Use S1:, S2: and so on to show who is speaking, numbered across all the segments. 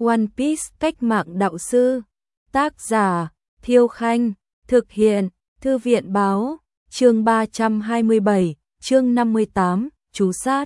S1: One Piece cách mạng đạo sư. Tác giả Thiêu Khanh. Thực hiện Thư viện báo. Chương 327, chương 58, chú sát.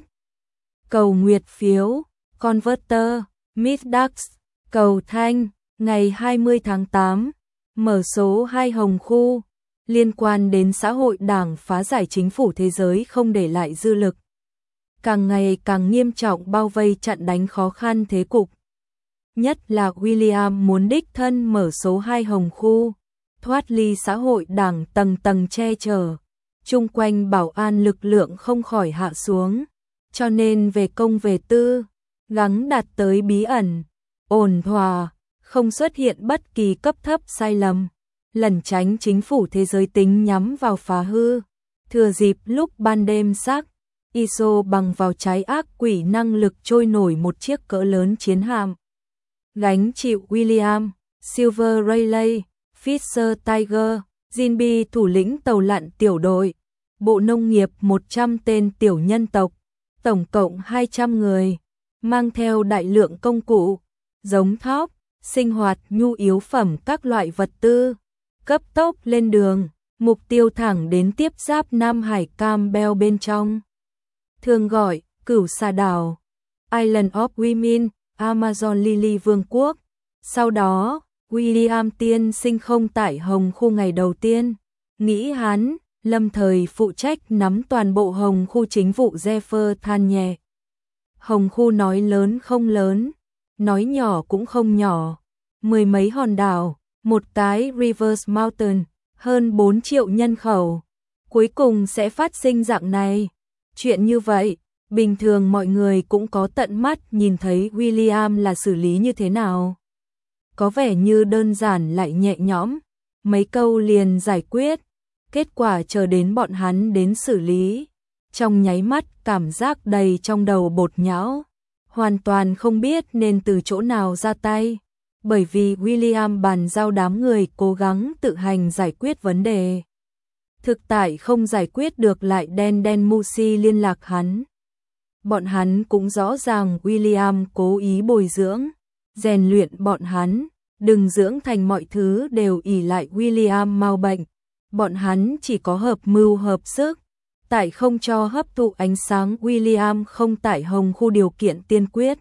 S1: Cầu nguyệt phiếu, Converter, Middax, cầu thanh, ngày 20 tháng 8, mở số 2 Hồng Khu, liên quan đến xã hội đảng phá giải chính phủ thế giới không để lại dư lực. Càng ngày càng nghiêm trọng bao vây chặn đánh khó khăn thế cục. Nhất là William muốn đích thân mở số 2 Hồng Khu, thoát ly xã hội đảng tầng tầng che chở, chung quanh bảo an lực lượng không khỏi hạ xuống, cho nên về công về tư, gắng đạt tới bí ẩn, ổn thỏa, không xuất hiện bất kỳ cấp thấp sai lầm, lẩn tránh chính phủ thế giới tính nhắm vào phá hư. Thừa dịp lúc ban đêm sắc, ISO bằng vào trái ác quỷ năng lực trôi nổi một chiếc cỡ lớn chiến hạm. Gánh chịu William, Silver Rayleigh, Fisher Tiger, Jinbe thủ lĩnh tàu lặn tiểu đội, Bộ Nông nghiệp 100 tên tiểu nhân tộc, tổng cộng 200 người, mang theo đại lượng công cụ, giống thóc, sinh hoạt nhu yếu phẩm các loại vật tư, cấp tốc lên đường, mục tiêu thẳng đến tiếp giáp Nam Hải Campbell bên trong. Thường gọi, Cửu Xà Đảo, Island of Women, Amazon Lily Vương quốc. Sau đó, William tiên sinh không tại Hồng Khu ngày đầu tiên, nghĩ hắn, lâm thời phụ trách nắm toàn bộ Hồng Khu chính vụ. Jeffer than nhẹ. Hồng Khu nói lớn không lớn, nói nhỏ cũng không nhỏ, mười mấy hòn đảo, một cái Rivers Mountain, hơn 4 triệu nhân khẩu, cuối cùng sẽ phát sinh dạng này. Chuyện như vậy, bình thường mọi người cũng có tận mắt nhìn thấy William là xử lý như thế nào. Có vẻ như đơn giản lại nhẹ nhõm, mấy câu liền giải quyết, kết quả chờ đến bọn hắn đến xử lý. Trong nháy mắt cảm giác đầy trong đầu bột nhão, hoàn toàn không biết nên từ chỗ nào ra tay, bởi vì William bàn giao đám người cố gắng tự hành giải quyết vấn đề. Thực tại không giải quyết được lại đen Musi liên lạc hắn. Bọn hắn cũng rõ ràng William cố ý bồi dưỡng, rèn luyện bọn hắn, đừng dưỡng thành mọi thứ đều ỷ lại William mau bệnh. Bọn hắn chỉ có hợp mưu hợp sức, tại không cho hấp thụ ánh sáng William không tại Hồng Khu điều kiện tiên quyết.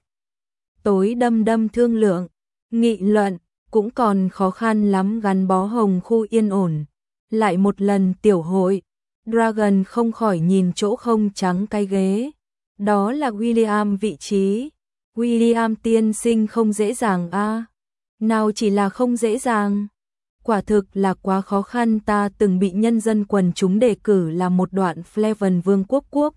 S1: Tối đâm thương lượng, nghị luận, cũng còn khó khăn lắm gắn bó Hồng Khu yên ổn. Lại một lần tiểu hội, Dragon không khỏi nhìn chỗ không trắng cái ghế. Đó là William vị trí. William tiên sinh không dễ dàng a. Nào chỉ là không dễ dàng, quả thực là quá khó khăn. Ta từng bị nhân dân quần chúng đề cử là một đoạn Flavan Vương quốc.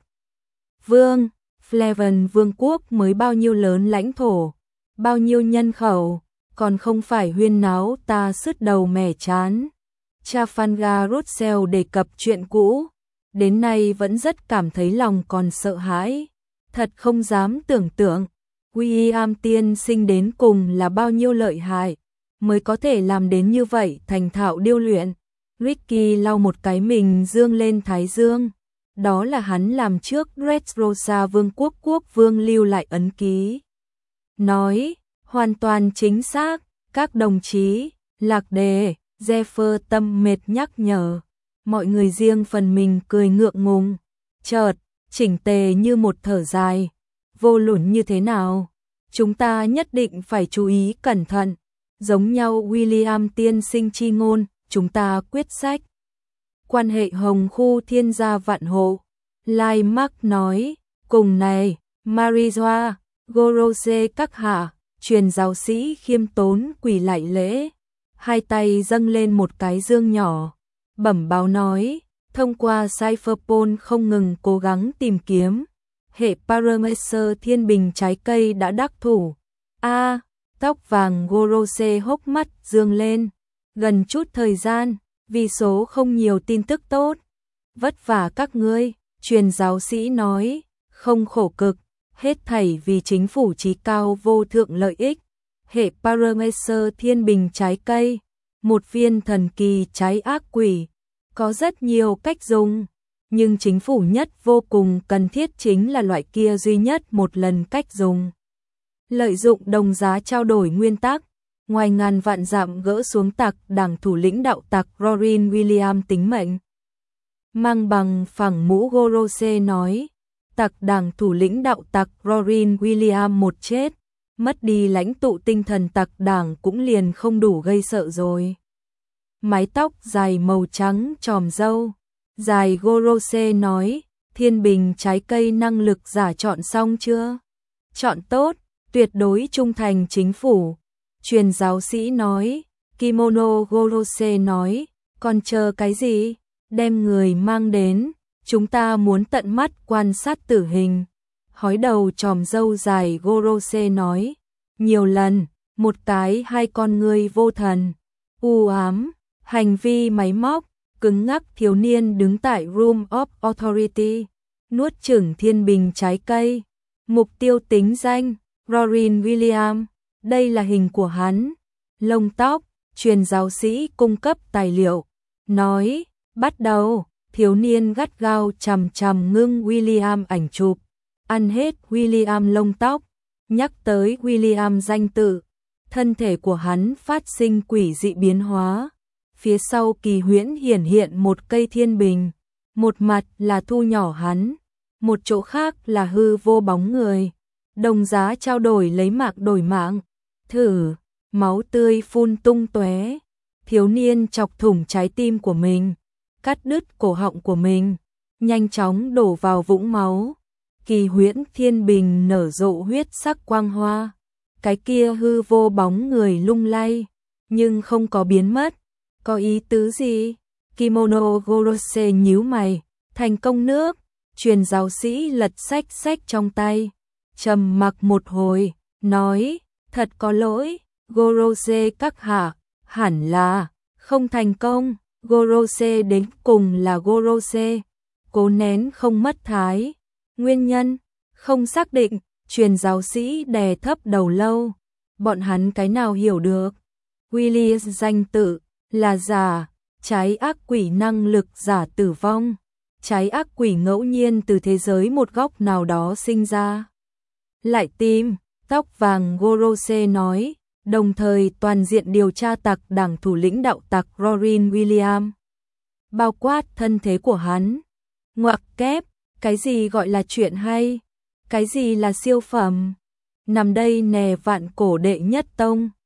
S1: Flavan Vương quốc mới bao nhiêu lớn lãnh thổ, bao nhiêu nhân khẩu, còn không phải huyên náo ta sứt đầu mẻ chán. Trafalgar Road đề cập chuyện cũ, đến nay vẫn rất cảm thấy lòng còn sợ hãi, thật không dám tưởng tượng, William tiên sinh đến cùng là bao nhiêu lợi hại, mới có thể làm đến như vậy thành thạo điêu luyện. Ricky lau một cái mình dương lên thái dương, đó là hắn làm trước Dressrosa Vương quốc vương lưu lại ấn ký. Nói, hoàn toàn chính xác, các đồng chí, lạc đề. Jeffer tâm mệt nhắc nhở, mọi người riêng phần mình cười ngượng ngùng, chợt, chỉnh tề như một thở dài, vô luận như thế nào, chúng ta nhất định phải chú ý cẩn thận, giống nhau William tiên sinh chi ngôn, chúng ta quyết sách. Quan hệ Hồng Khu thiên gia vạn hộ, Lai Mark nói, cùng này, Marijoa, Gorose các hạ, truyền giáo sĩ khiêm tốn quỳ lại lễ. Hai tay dâng lên một cái dương nhỏ, bẩm báo nói, thông qua Cypherpol không ngừng cố gắng tìm kiếm, hệ Parameter thiên bình trái cây đã đắc thủ. Tóc vàng Gorose hốc mắt dương lên, gần chút thời gian, vì số không nhiều tin tức tốt. Vất vả các ngươi, truyền giáo sĩ nói, không khổ cực, hết thảy vì chính phủ chí cao vô thượng lợi ích. Hệ Parameter thiên bình trái cây, một viên thần kỳ trái ác quỷ, có rất nhiều cách dùng, nhưng chính phủ nhất vô cùng cần thiết chính là loại kia duy nhất một lần cách dùng. lợi dụng đồng giá trao đổi nguyên tắc, ngoài ngàn vạn dặm gỡ xuống tặc đảng thủ lĩnh đạo tặc Rorin William tính mệnh. Mang bằng phẳng mũ Gorose nói, tặc đảng thủ lĩnh đạo tặc Rorin William một chết, mất đi lãnh tụ tinh thần tặc đảng cũng liền không đủ gây sợ rồi. Mái tóc dài màu trắng tròm râu, dài Gorose nói, thiên bình trái cây năng lực giả chọn xong chưa? Chọn tốt, tuyệt đối trung thành chính phủ. Truyền giáo sĩ nói, kimono Gorose nói, còn chờ cái gì? Đem người mang đến, chúng ta muốn tận mắt quan sát tử hình. Hói đầu tròm râu dài Gorose nói, nhiều lần, một cái hai con ngươi vô thần, u ám, hành vi máy móc, cứng ngắc thiếu niên đứng tại Room of Authority, nuốt chửng thiên bình trái cây. Mục tiêu tính danh, Rorin William, đây là hình của hắn. Lông tóc, truyền giáo sĩ cung cấp tài liệu, nói, bắt đầu, thiếu niên gắt gao chằm chằm ngưng William ảnh chụp, ăn hết William lông tóc, nhắc tới William danh tự, thân thể của hắn phát sinh quỷ dị biến hóa. Phía sau kỳ huyễn hiển hiện một cây thiên bình, một mặt là thu nhỏ hắn, một chỗ khác là hư vô bóng người. Đồng giá trao đổi lấy mạng đổi mạng, thử, máu tươi phun tung tóe, thiếu niên chọc thủng trái tim của mình, cắt đứt cổ họng của mình, nhanh chóng đổ vào vũng máu. Kỳ huyễn thiên bình nở rộ huyết sắc quang hoa, cái kia hư vô bóng người lung lay, nhưng không có biến mất. Có ý tứ gì? Kimono Gorose nhíu mày, thành công nước. Truyền giáo sĩ lật sách trong tay, trầm mặc một hồi, nói, thật có lỗi, Gorose các hạ, hẳn là không thành công. Gorose đến cùng là Gorose, cố nén không mất thái. Nguyên nhân, không xác định. Truyền giáo sĩ đè thấp đầu lâu, bọn hắn cái nào hiểu được. William danh tự là giả, trái ác quỷ năng lực giả tử vong. Trái ác quỷ ngẫu nhiên từ thế giới một góc nào đó sinh ra. Lại tìm, tóc vàng Gorose nói, đồng thời toàn diện điều tra tặc đảng thủ lĩnh đạo tặc Rorin William. Bao quát thân thế của hắn. Ngoặc kép, cái gì gọi là chuyện hay? Cái gì là siêu phẩm? Nằm đây nè vạn cổ đệ nhất tông.